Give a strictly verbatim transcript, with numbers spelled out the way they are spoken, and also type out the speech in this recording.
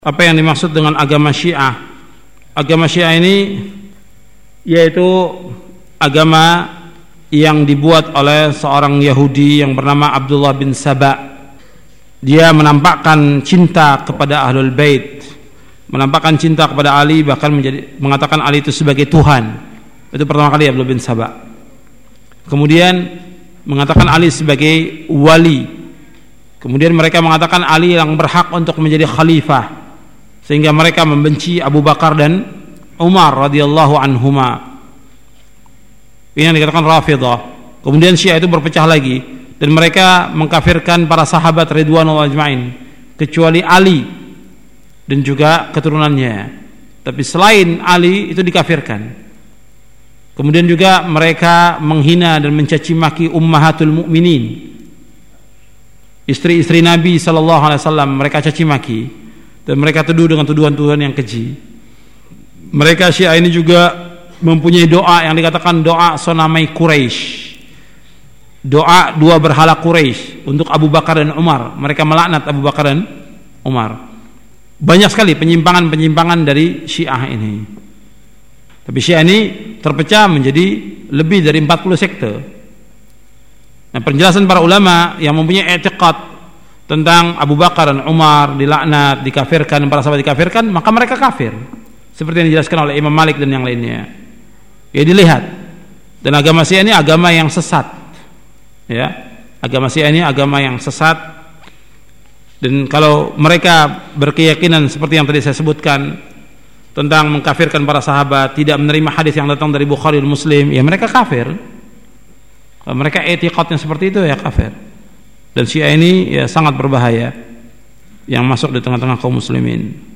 Apa yang dimaksud dengan agama Syiah? Agama Syiah ini yaitu agama yang dibuat oleh seorang Yahudi yang bernama Abdullah bin Saba. Dia menampakkan cinta kepada Ahlul Bait, menampakkan cinta kepada Ali, bahkan menjadi, mengatakan Ali itu sebagai Tuhan. Itu pertama kali Abdullah bin Saba. Kemudian mengatakan Ali sebagai wali. Kemudian mereka mengatakan Ali yang berhak untuk menjadi khalifah, sehingga mereka membenci Abu Bakar dan Umar radhiyallahu anhuma. Ini yang dikatakan Rafidhah. Kemudian Syiah itu berpecah lagi dan mereka mengkafirkan para sahabat ridwanullah ajmain kecuali Ali dan juga keturunannya. Tapi selain Ali itu dikafirkan. Kemudian juga mereka menghina dan mencaci maki ummahatul mukminin, istri-istri Nabi sallallahu alaihi wasallam, mereka caci maki dan mereka tuduh dengan tuduhan-tuduhan yang keji. Mereka Syiah ini juga mempunyai doa yang dikatakan doa sonamai Quraisy, doa dua berhala Quraisy untuk Abu Bakar dan Umar. Mereka melaknat Abu Bakar dan Umar. Banyak sekali penyimpangan-penyimpangan dari Syiah ini. Tapi Syiah ini terpecah menjadi lebih dari empat puluh sekte. Nah, penjelasan para ulama yang mempunyai i'tiqad tentang Abu Bakar dan Umar dilaknat, dikafirkan, para sahabat dikafirkan, maka mereka kafir. Seperti yang dijelaskan oleh Imam Malik dan yang lainnya. Ya, dilihat. Dan agama Syiah ini agama yang sesat. Ya, agama Syiah ini agama yang sesat. Dan kalau mereka berkeyakinan seperti yang tadi saya sebutkan tentang mengkafirkan para sahabat, tidak menerima hadis yang datang dari Bukhari dan Muslim, ya mereka kafir. Kalau mereka i'tiqadnya seperti itu, ya kafir. Dan Syiah ini ya sangat berbahaya yang masuk di tengah-tengah kaum muslimin.